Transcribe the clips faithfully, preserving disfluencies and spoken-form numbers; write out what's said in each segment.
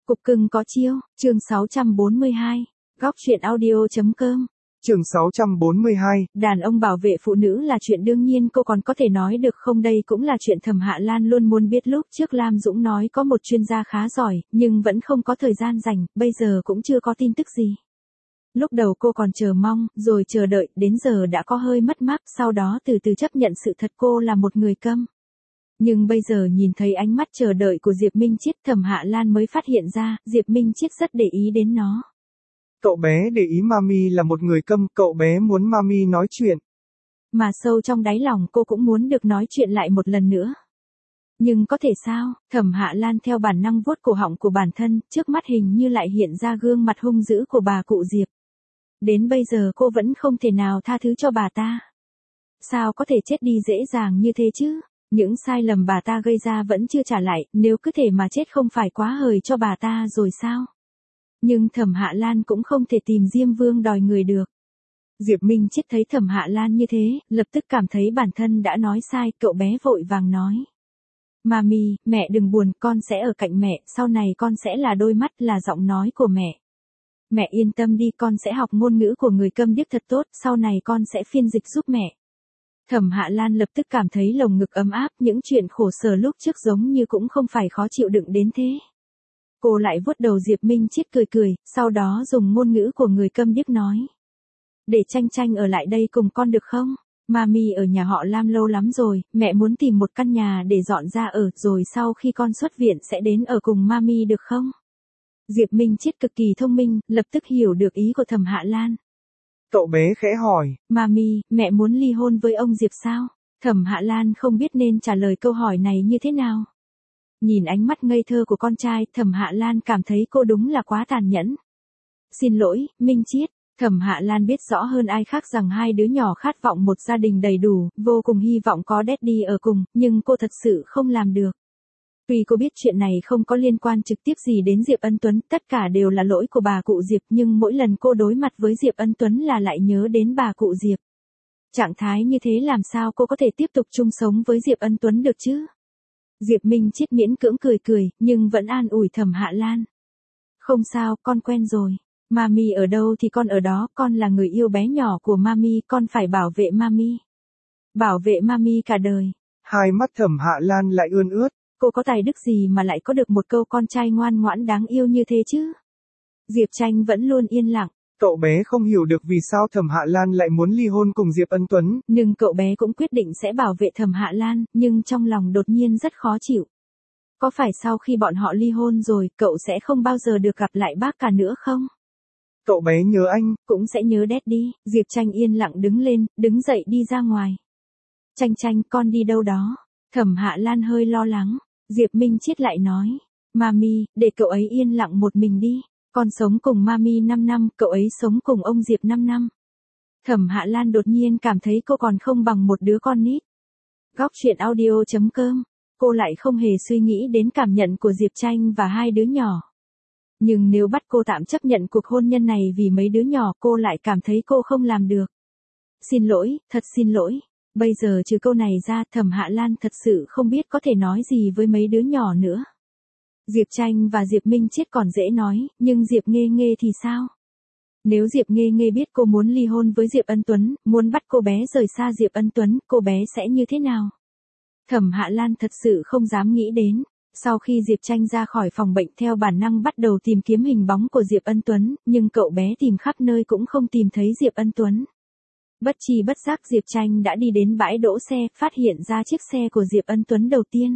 Cục cưng có chiêu, chương sáu trăm bốn mươi hai, góc truyện audio.com. Chương sáu trăm bốn mươi hai, Đàn ông bảo vệ phụ nữ là chuyện đương nhiên, cô còn có thể nói được không, đây cũng là chuyện Thẩm Hạ Lan luôn muốn biết. Lúc trước Lam Dũng nói có một chuyên gia khá giỏi, nhưng vẫn không có thời gian rảnh, bây giờ cũng chưa có tin tức gì. Lúc đầu cô còn chờ mong, rồi chờ đợi, đến giờ đã có hơi mất mát, sau đó từ từ chấp nhận sự thật cô là một người câm. Nhưng bây giờ nhìn thấy ánh mắt chờ đợi của Diệp Minh Chiết, Thẩm Hạ Lan mới phát hiện ra, Diệp Minh Chiết rất để ý đến nó. Cậu bé để ý Mami là một người câm, cậu bé muốn Mami nói chuyện. Mà sâu trong đáy lòng cô cũng muốn được nói chuyện lại một lần nữa. Nhưng có thể sao? Thẩm Hạ Lan theo bản năng vuốt cổ họng của bản thân, trước mắt hình như lại hiện ra gương mặt hung dữ của bà cụ Diệp. Đến bây giờ cô vẫn không thể nào tha thứ cho bà ta. Sao có thể chết đi dễ dàng như thế chứ? Những sai lầm bà ta gây ra vẫn chưa trả lại, nếu cứ thể mà chết không phải quá hời cho bà ta rồi sao? Nhưng Thẩm Hạ Lan cũng không thể tìm Diêm Vương đòi người được. Diệp Minh Chiết thấy Thẩm Hạ Lan như thế, lập tức cảm thấy bản thân đã nói sai, cậu bé vội vàng nói. Mami, mẹ đừng buồn, con sẽ ở cạnh mẹ, sau này con sẽ là đôi mắt, là giọng nói của mẹ. Mẹ yên tâm đi, con sẽ học ngôn ngữ của người câm điếc thật tốt, sau này con sẽ phiên dịch giúp mẹ. Thẩm Hạ Lan lập tức cảm thấy lồng ngực ấm áp, những chuyện khổ sở lúc trước giống như cũng không phải khó chịu đựng đến thế. Cô lại vuốt đầu Diệp Minh Chiết cười cười, sau đó dùng ngôn ngữ của người câm điếc nói. Để Tranh Tranh ở lại đây cùng con được không? Mami ở nhà họ Lam lâu lắm rồi, mẹ muốn tìm một căn nhà để dọn ra ở, rồi sau khi con xuất viện sẽ đến ở cùng Mami được không? Diệp Minh Chiết cực kỳ thông minh, lập tức hiểu được ý của Thẩm Hạ Lan. Cậu bé khẽ hỏi. Mami, mẹ muốn ly hôn với ông Diệp sao? Thẩm Hạ Lan không biết nên trả lời câu hỏi này như thế nào. Nhìn ánh mắt ngây thơ của con trai, Thẩm Hạ Lan cảm thấy cô đúng là quá tàn nhẫn. Xin lỗi, Minh Chiết. Thẩm Hạ Lan biết rõ hơn ai khác rằng hai đứa nhỏ khát vọng một gia đình đầy đủ, vô cùng hy vọng có Daddy ở cùng, nhưng cô thật sự không làm được. Tuy cô biết chuyện này không có liên quan trực tiếp gì đến Diệp Ân Tuấn, tất cả đều là lỗi của bà cụ Diệp, nhưng mỗi lần cô đối mặt với Diệp Ân Tuấn là lại nhớ đến bà cụ Diệp. Trạng thái như thế làm sao cô có thể tiếp tục chung sống với Diệp Ân Tuấn được chứ? Diệp Minh Chiết miễn cưỡng cười cười, nhưng vẫn an ủi Thẩm Hạ Lan. Không sao, con quen rồi. Mami ở đâu thì con ở đó, con là người yêu bé nhỏ của Mami, con phải bảo vệ Mami. Bảo vệ Mami cả đời. Hai mắt Thẩm Hạ Lan lại ươn ướt. Cô có tài đức gì mà lại có được một câu con trai ngoan ngoãn đáng yêu như thế chứ? Diệp Tranh vẫn luôn yên lặng. Cậu bé không hiểu được vì sao Thẩm Hạ Lan lại muốn ly hôn cùng Diệp Ân Tuấn. Nhưng cậu bé cũng quyết định sẽ bảo vệ Thẩm Hạ Lan, nhưng trong lòng đột nhiên rất khó chịu. Có phải sau khi bọn họ ly hôn rồi, cậu sẽ không bao giờ được gặp lại bác cả nữa không? Cậu bé nhớ anh. Cũng sẽ nhớ Daddy. Diệp Tranh yên lặng đứng lên, đứng dậy đi ra ngoài. Tranh Tranh, con đi đâu đó? Thẩm Hạ Lan hơi lo lắng. Diệp Minh Chiết lại nói. Mami, để cậu ấy yên lặng một mình đi. Con sống cùng Mami năm năm, cậu ấy sống cùng ông Diệp năm năm. Thẩm Hạ Lan đột nhiên cảm thấy cô còn không bằng một đứa con nít. Góc truyện audio.com. Cô lại không hề suy nghĩ đến cảm nhận của Diệp Tranh và hai đứa nhỏ. Nhưng nếu bắt cô tạm chấp nhận cuộc hôn nhân này vì mấy đứa nhỏ, cô lại cảm thấy cô không làm được. Xin lỗi, thật xin lỗi. Bây giờ trừ câu này ra, Thẩm Hạ Lan thật sự không biết có thể nói gì với mấy đứa nhỏ nữa. Diệp Tranh và Diệp Minh Chiết còn dễ nói, nhưng Diệp Nghê Nghê thì sao? Nếu Diệp Nghê Nghê biết cô muốn ly hôn với Diệp Ân Tuấn, muốn bắt cô bé rời xa Diệp Ân Tuấn, cô bé sẽ như thế nào? Thẩm Hạ Lan thật sự không dám nghĩ đến. Sau khi Diệp Tranh ra khỏi phòng bệnh, theo bản năng bắt đầu tìm kiếm hình bóng của Diệp Ân Tuấn, nhưng cậu bé tìm khắp nơi cũng không tìm thấy Diệp Ân Tuấn. Bất chi bất giác Diệp Tranh đã đi đến bãi đỗ xe, phát hiện ra chiếc xe của Diệp Ân Tuấn đầu tiên.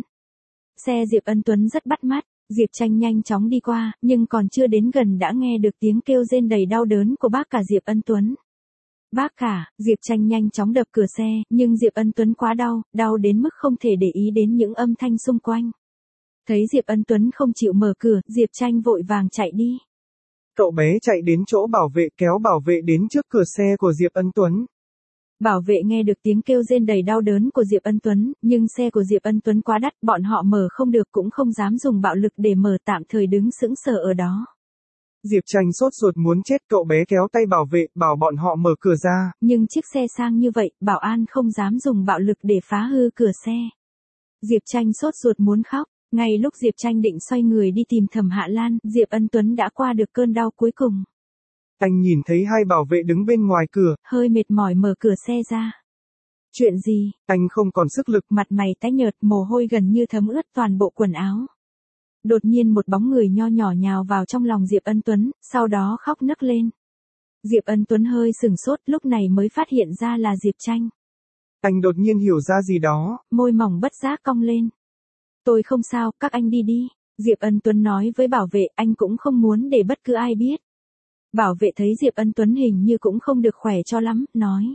Xe Diệp Ân Tuấn rất bắt mắt, Diệp Tranh nhanh chóng đi qua, nhưng còn chưa đến gần đã nghe được tiếng kêu rên đầy đau đớn của bác cả Diệp Ân Tuấn. Bác cả, Diệp Tranh nhanh chóng đập cửa xe, nhưng Diệp Ân Tuấn quá đau, đau đến mức không thể để ý đến những âm thanh xung quanh. Thấy Diệp Ân Tuấn không chịu mở cửa, Diệp Tranh vội vàng chạy đi. Cậu bé chạy đến chỗ bảo vệ, kéo bảo vệ đến trước cửa xe của Diệp Ân Tuấn. Bảo vệ nghe được tiếng kêu rên đầy đau đớn của Diệp Ân Tuấn, nhưng xe của Diệp Ân Tuấn quá đắt, bọn họ mở không được, cũng không dám dùng bạo lực để mở, tạm thời đứng sững sờ ở đó. Diệp Tranh sốt ruột muốn chết, cậu bé kéo tay bảo vệ, bảo bọn họ mở cửa ra. Nhưng chiếc xe sang như vậy, bảo an không dám dùng bạo lực để phá hư cửa xe. Diệp Tranh sốt ruột muốn khóc. Ngay lúc Diệp Tranh định xoay người đi tìm Thẩm Hạ Lan, Diệp Ân Tuấn đã qua được cơn đau cuối cùng. Anh nhìn thấy hai bảo vệ đứng bên ngoài cửa. Hơi mệt mỏi mở cửa xe ra. Chuyện gì? Anh không còn sức lực. Mặt mày tái nhợt, mồ hôi gần như thấm ướt toàn bộ quần áo. Đột nhiên một bóng người nho nhỏ nhào vào trong lòng Diệp Ân Tuấn, sau đó khóc nấc lên. Diệp Ân Tuấn hơi sừng sốt, lúc này mới phát hiện ra là Diệp Tranh. Anh đột nhiên hiểu ra gì đó. Môi mỏng bất giác cong lên. Tôi không sao, các anh đi đi. Diệp Ân Tuấn nói với bảo vệ, anh cũng không muốn để bất cứ ai biết. Bảo vệ thấy Diệp Ân Tuấn hình như cũng không được khỏe cho lắm, nói.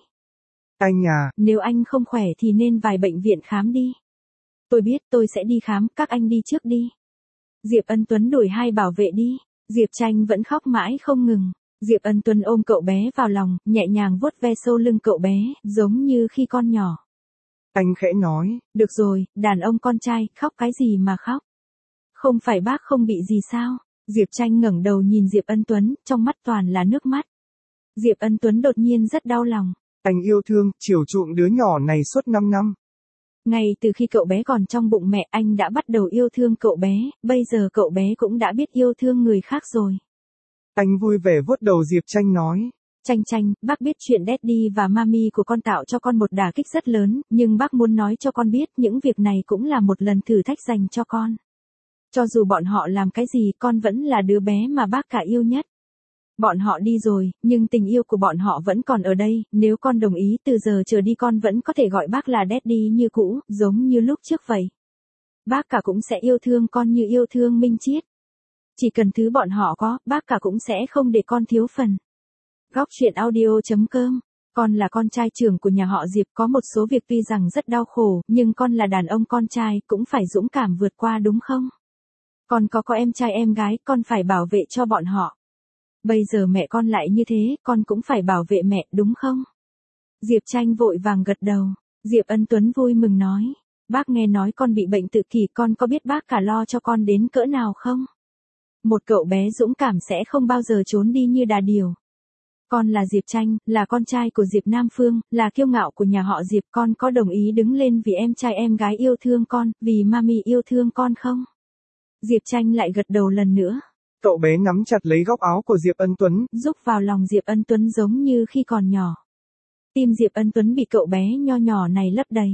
Anh à. Nếu anh không khỏe thì nên vài bệnh viện khám đi. Tôi biết, tôi sẽ đi khám, các anh đi trước đi. Diệp Ân Tuấn đuổi hai bảo vệ đi. Diệp Tranh vẫn khóc mãi không ngừng. Diệp Ân Tuấn ôm cậu bé vào lòng, nhẹ nhàng vuốt ve sau lưng cậu bé, giống như khi con nhỏ. Anh khẽ nói. Được rồi, đàn ông con trai, khóc cái gì mà khóc? Không phải bác không bị gì sao? Diệp Tranh ngẩng đầu nhìn Diệp Ân Tuấn, trong mắt toàn là nước mắt. Diệp Ân Tuấn đột nhiên rất đau lòng. Anh yêu thương, chiều chuộng đứa nhỏ này suốt năm năm. Ngay từ khi cậu bé còn trong bụng mẹ, anh đã bắt đầu yêu thương cậu bé, bây giờ cậu bé cũng đã biết yêu thương người khác rồi. Anh vui vẻ vuốt đầu Diệp Tranh nói. Tranh Tranh, bác biết chuyện Daddy và Mami của con tạo cho con một đả kích rất lớn, nhưng bác muốn nói cho con biết những việc này cũng là một lần thử thách dành cho con. Cho dù bọn họ làm cái gì, con vẫn là đứa bé mà bác cả yêu nhất. Bọn họ đi rồi, nhưng tình yêu của bọn họ vẫn còn ở đây, nếu con đồng ý từ giờ trở đi con vẫn có thể gọi bác là Daddy như cũ, giống như lúc trước vậy. Bác cả cũng sẽ yêu thương con như yêu thương Minh Chiết. Chỉ cần thứ bọn họ có, bác cả cũng sẽ không để con thiếu phần. Góc truyện audio chấm com. Con là con trai trưởng của nhà họ Diệp, có một số việc tuy rằng rất đau khổ, nhưng con là đàn ông con trai, cũng phải dũng cảm vượt qua đúng không? Con có có em trai em gái, con phải bảo vệ cho bọn họ. Bây giờ mẹ con lại như thế, con cũng phải bảo vệ mẹ, đúng không? Diệp Tranh vội vàng gật đầu. Diệp Ân Tuấn vui mừng nói. Bác nghe nói con bị bệnh tự kỷ, con có biết bác cả lo cho con đến cỡ nào không? Một cậu bé dũng cảm sẽ không bao giờ trốn đi như đà điểu. Con là Diệp Tranh, là con trai của Diệp Nam Phương, là kiêu ngạo của nhà họ Diệp, con có đồng ý đứng lên vì em trai em gái yêu thương con, vì Mami yêu thương con không? Diệp Tranh lại gật đầu lần nữa. Cậu bé nắm chặt lấy góc áo của Diệp Ân Tuấn, rúc vào lòng Diệp Ân Tuấn giống như khi còn nhỏ. Tim Diệp Ân Tuấn bị cậu bé nho nhỏ này lấp đầy.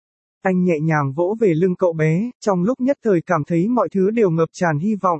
Anh nhẹ nhàng vỗ về lưng cậu bé, trong lúc nhất thời cảm thấy mọi thứ đều ngập tràn hy vọng.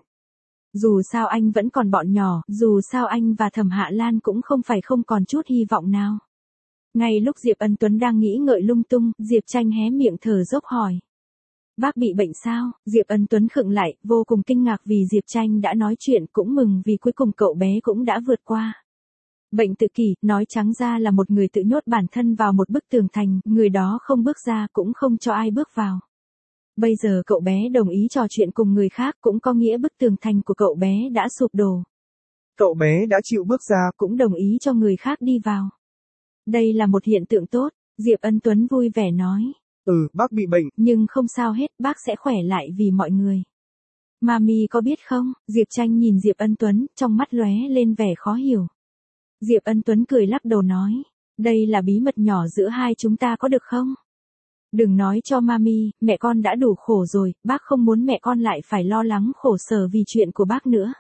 Dù sao anh vẫn còn bọn nhỏ, dù sao anh và Thẩm Hạ Lan cũng không phải không còn chút hy vọng nào. Ngay lúc Diệp Ân Tuấn đang nghĩ ngợi lung tung, Diệp Tranh hé miệng thở dốc hỏi. Bác bị bệnh sao? Diệp Ân Tuấn khựng lại, vô cùng kinh ngạc vì Diệp Tranh đã nói chuyện, cũng mừng vì cuối cùng cậu bé cũng đã vượt qua. Bệnh tự kỷ, nói trắng ra là một người tự nhốt bản thân vào một bức tường thành, người đó không bước ra cũng không cho ai bước vào. Bây giờ cậu bé đồng ý trò chuyện cùng người khác cũng có nghĩa bức tường thành của cậu bé đã sụp đổ. Cậu bé đã chịu bước ra, cũng đồng ý cho người khác đi vào. Đây là một hiện tượng tốt, Diệp Ân Tuấn vui vẻ nói. Ừ, bác bị bệnh. Nhưng không sao hết, bác sẽ khỏe lại vì mọi người. Mami có biết không? Diệp Tranh nhìn Diệp Ân Tuấn, trong mắt lóe lên vẻ khó hiểu. Diệp Ân Tuấn cười lắc đầu nói. Đây là bí mật nhỏ giữa hai chúng ta có được không? Đừng nói cho Mami, mẹ con đã đủ khổ rồi, bác không muốn mẹ con lại phải lo lắng khổ sở vì chuyện của bác nữa.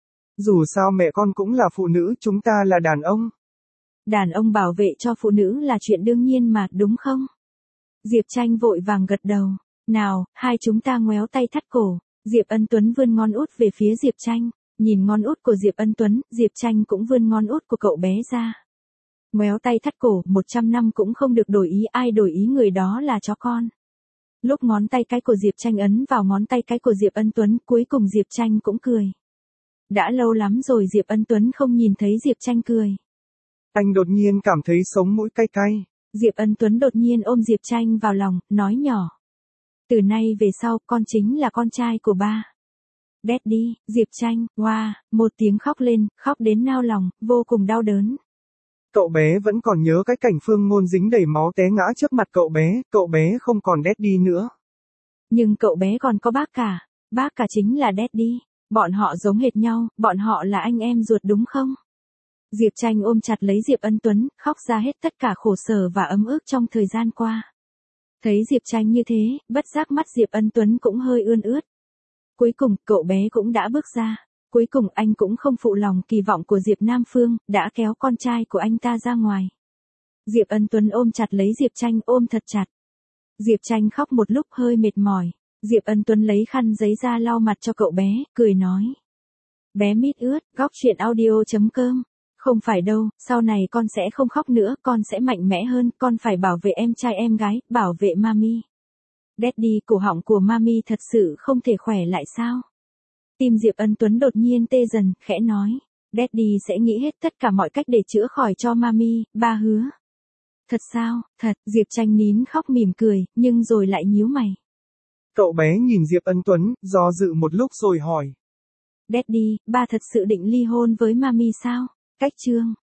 Dù sao mẹ con cũng là phụ nữ, chúng ta là đàn ông. Đàn ông bảo vệ cho phụ nữ là chuyện đương nhiên mà, đúng không? Diệp Tranh vội vàng gật đầu. Nào, hai chúng ta ngoéo tay thắt cổ. Diệp Ân Tuấn vươn ngón út về phía Diệp Tranh. Nhìn ngón út của Diệp Ân Tuấn, Diệp Tranh cũng vươn ngón út của cậu bé ra. Ngoéo tay thắt cổ, một trăm năm cũng không được đổi ý, ai đổi ý người đó là chó con. Lúc ngón tay cái của Diệp Tranh ấn vào ngón tay cái của Diệp Ân Tuấn, cuối cùng Diệp Tranh cũng cười. Đã lâu lắm rồi Diệp Ân Tuấn không nhìn thấy Diệp Tranh cười. Anh đột nhiên cảm thấy sống mũi cay cay. Diệp Ân Tuấn đột nhiên ôm Diệp Tranh vào lòng, nói nhỏ. Từ nay về sau, con chính là con trai của ba. Daddy, Diệp Tranh, wow, một tiếng khóc lên, khóc đến nao lòng, vô cùng đau đớn. Cậu bé vẫn còn nhớ cái cảnh Phương Ngôn dính đầy máu té ngã trước mặt cậu bé, cậu bé không còn Daddy nữa. Nhưng cậu bé còn có bác cả, bác cả chính là Daddy, bọn họ giống hệt nhau, bọn họ là anh em ruột đúng không? Diệp Tranh ôm chặt lấy Diệp Ân Tuấn, khóc ra hết tất cả khổ sở và ấm ức trong thời gian qua. Thấy Diệp Tranh như thế, bất giác mắt Diệp Ân Tuấn cũng hơi ươn ướt. Cuối cùng, cậu bé cũng đã bước ra. Cuối cùng anh cũng không phụ lòng kỳ vọng của Diệp Nam Phương, đã kéo con trai của anh ta ra ngoài. Diệp Ân Tuấn ôm chặt lấy Diệp Tranh, ôm thật chặt. Diệp Tranh khóc một lúc hơi mệt mỏi. Diệp Ân Tuấn lấy khăn giấy ra lau mặt cho cậu bé, cười nói. Bé mít ướt, góc truyện audio chấm com. Không phải đâu, sau này con sẽ không khóc nữa, con sẽ mạnh mẽ hơn, con phải bảo vệ em trai em gái, bảo vệ mami. Daddy, cổ họng của mami thật sự không thể khỏe lại sao? Tim Diệp Ân Tuấn đột nhiên tê dần, khẽ nói. Daddy sẽ nghĩ hết tất cả mọi cách để chữa khỏi cho mami, ba hứa. Thật sao, thật, Diệp Tranh nín khóc mỉm cười, nhưng rồi lại nhíu mày. Cậu bé nhìn Diệp Ân Tuấn, do dự một lúc rồi hỏi. Daddy, ba thật sự định ly hôn với mami sao? Cách chương